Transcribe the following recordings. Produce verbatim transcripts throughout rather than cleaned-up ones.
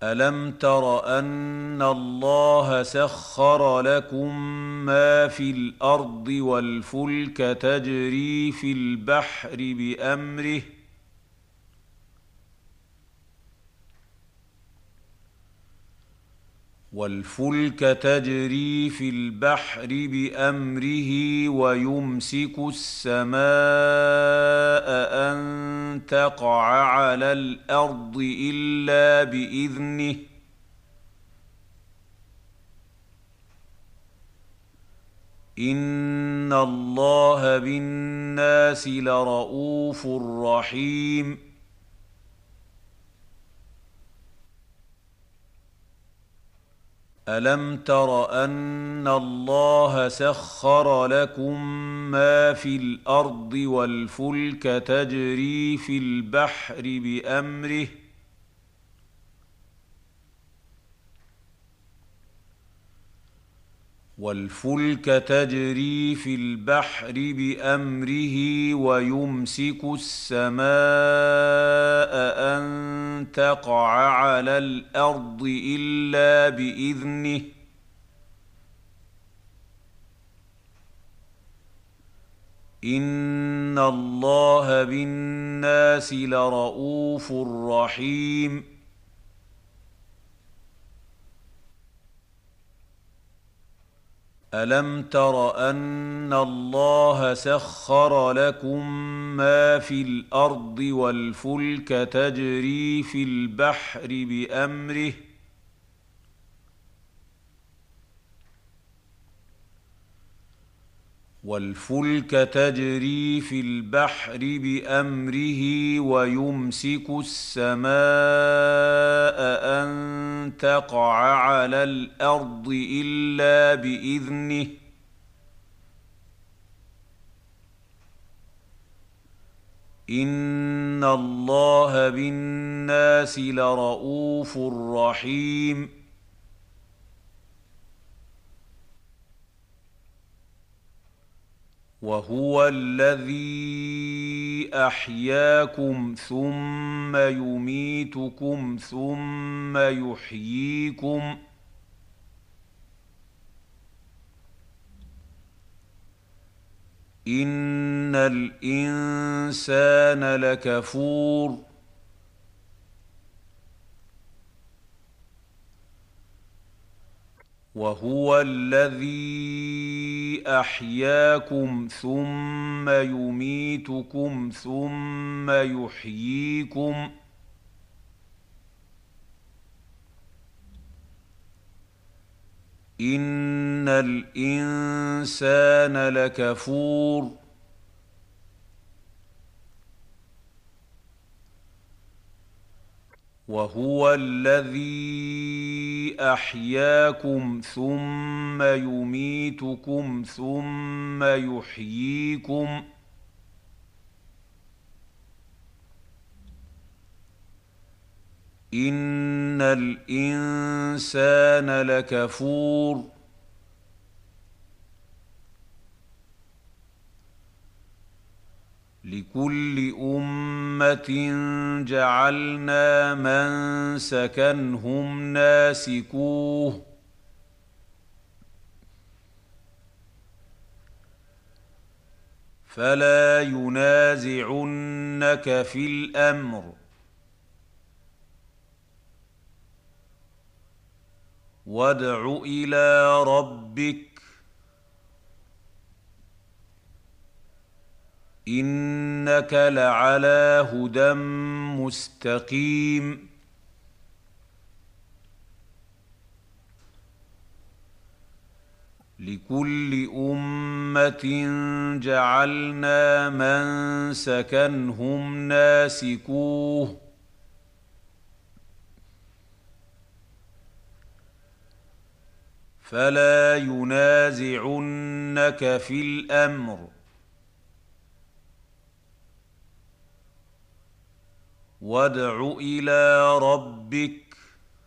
ألم تر أن الله سخر لكم ما في الأرض والفلك تجري في البحر بأمره والفلك تجري في البحر بأمره ويمسك السماء أن تقع على الأرض إلا بإذنه إن الله بالناس لرءوف رحيم ألم تر أن الله سخر لكم ما في الأرض والفلك تجري في البحر بأمره والفلك تجري في البحر بأمره ويمسك السماء أن تقع على الأرض إلا بإذنه إن الله بالناس لرءوف رحيم ألم تر أن الله سخر لكم ما في الأرض والفلك تجري في البحر بأمره والفلك تجري في البحر بأمره ويمسك السماء أن تقع على الأرض إلا بإذنه إن الله بالناس لرءوف رحيم وهو الذي أحياكم ثم يميتكم ثم يحييكم إن الإنسان لكفور وهو الذي أحياكم ثم يميتكم ثم يحييكم إن الإنسان لكفور وهو الذي أحياكم ثم يميتكم ثم يحييكم إن الإنسان لكفور لكل أمة جعلنا منسكا هم ناسكوه فلا ينازعنك في الأمر وادع إلى ربك إنك لعلى هدى مستقيم لكل أمة جعلنا منسكا هم ناسكوه فلا ينازعنك في الأمر وادع إلى ربك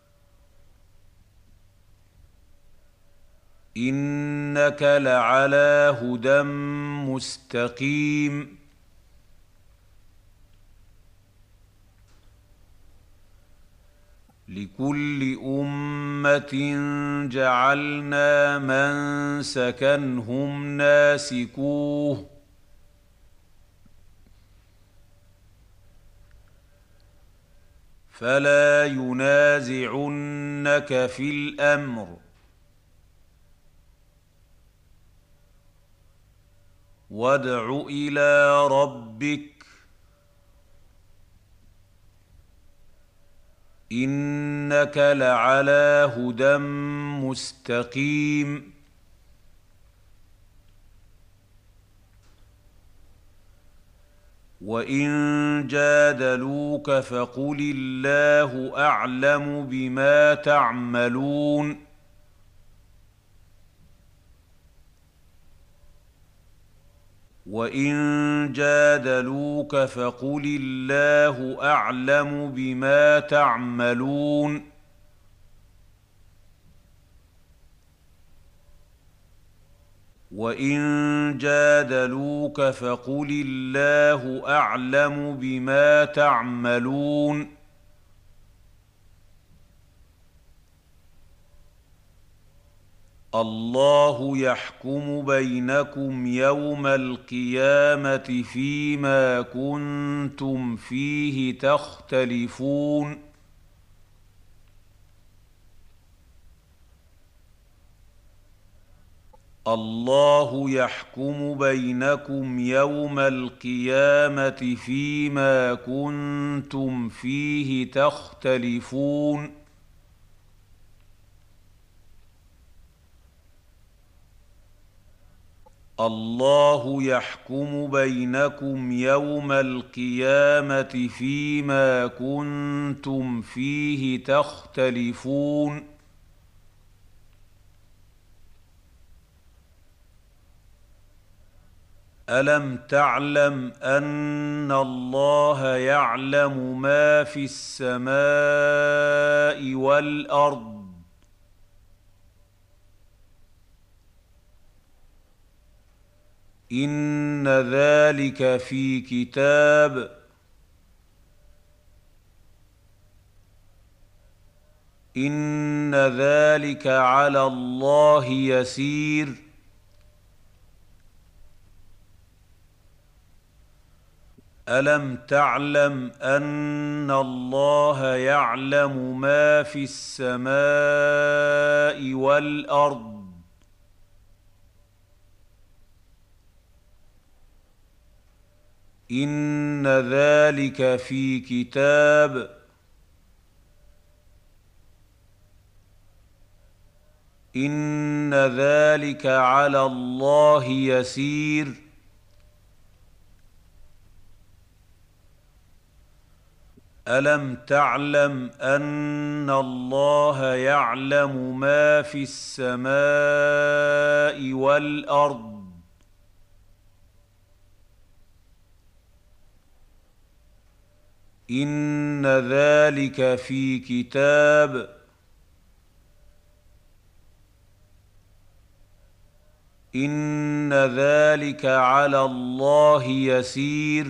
إنك لعلى هدى مستقيم لكل أمة جعلنا منسكا هم ناسكوه فلا ينازعنك في الأمر وادع إلى ربك إنك لعلى هدى مستقيم وإن جادلوك فقل الله أعلم بما تعملون وإن جادلوك فقل الله أعلم بما تعملون وإن جادلوك فقل الله أعلم بما تعملون الله يحكم بينكم يوم القيامة فيما كنتم فيه تختلفون الله يحكم بينكم يوم القيامة فيما كنتم فيه تختلفون الله يحكم بينكم يوم القيامة فيما كنتم فيه تختلفون ألم تعلم أن الله يعلم ما في السماء والأرض إن ذلك في كتاب إن ذلك على الله يسير ألم تعلم أن الله يعلم ما في السماء والأرض إن ذلك في كتاب إن ذلك على الله يسير ألم تعلم أن الله يعلم ما في السماء والأرض إن ذلك في كتاب إن ذلك على الله يسير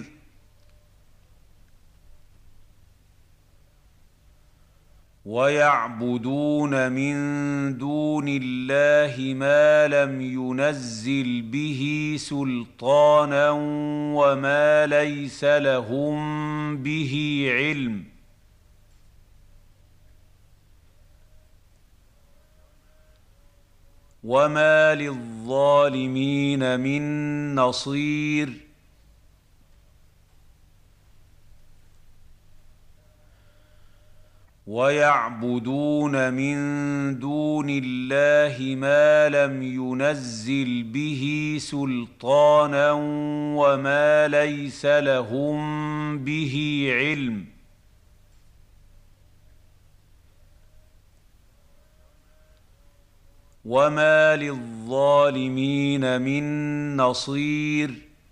ويعبدون من دون الله ما لم ينزل به سلطانا وما ليس لهم به علم وما للظالمين من نصير ويعبدون من دون الله ما لم ينزل به سلطانا وما ليس لهم به علم وما للظالمين من نصير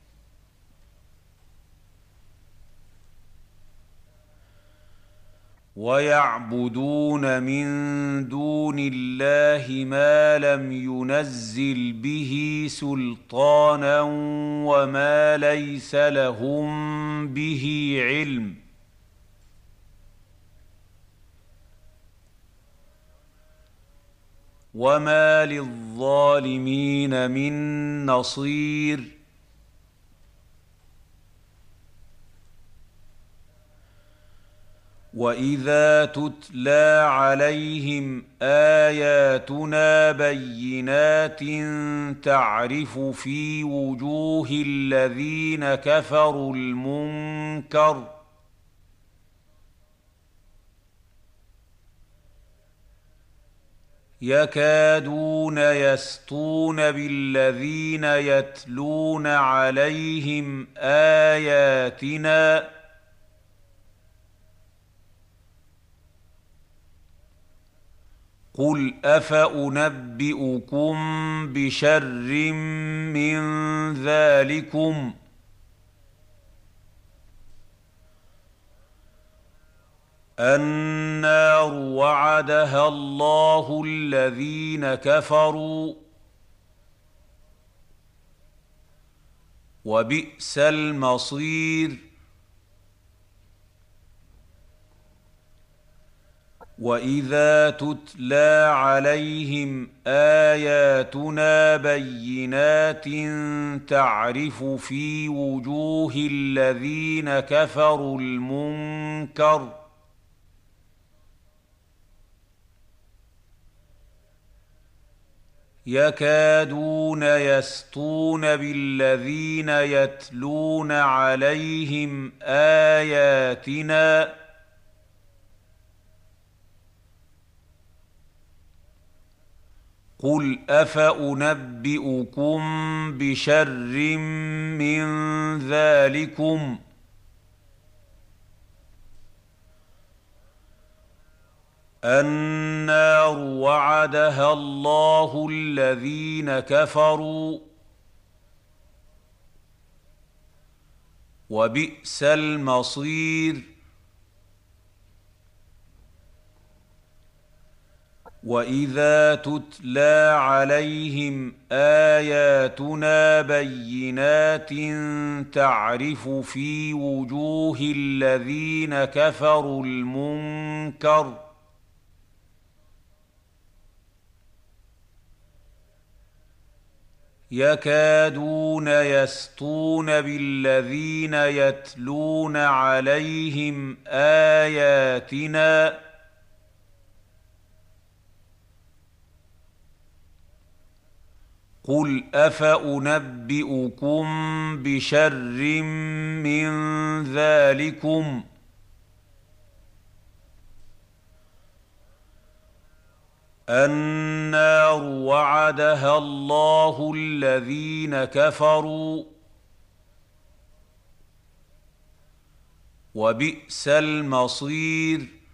ويعبدون من دون الله ما لم ينزل به سلطانا وما ليس لهم به علم وما للظالمين من نصير واذا تتلى عليهم اياتنا بينات تعرف في وجوه الذين كفروا المنكر يكادون يسطون بالذين يتلون عليهم اياتنا قل افانبئكم بشر من ذلكم النار وعدها الله الذين كفروا وبئس المصير واذا تتلى عليهم اياتنا بينات تعرف في وجوه الذين كفروا المنكر يكادون يسطون بالذين يتلون عليهم اياتنا قل افانبئكم بشر من ذلكم النار وعدها الله الذين كفروا وبئس المصير واذا تتلى عليهم اياتنا بينات تعرف في وجوه الذين كفروا المنكر يكادون يسطون بالذين يتلون عليهم اياتنا قل افانبئكم بشر من ذلكم النار وعدها الله الذين كفروا وبئس المصير